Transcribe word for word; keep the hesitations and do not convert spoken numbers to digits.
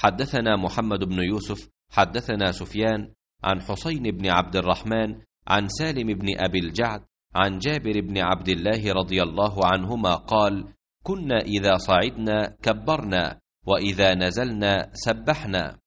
حدثنا محمد بن يوسف حدثنا سفيان عن حسين بن عبد الرحمن عن سالم بن أبي الجعد عن جابر بن عبد الله رضي الله عنهما قال: كنا إذا صعدنا كبرنا، وإذا نزلنا سبحنا.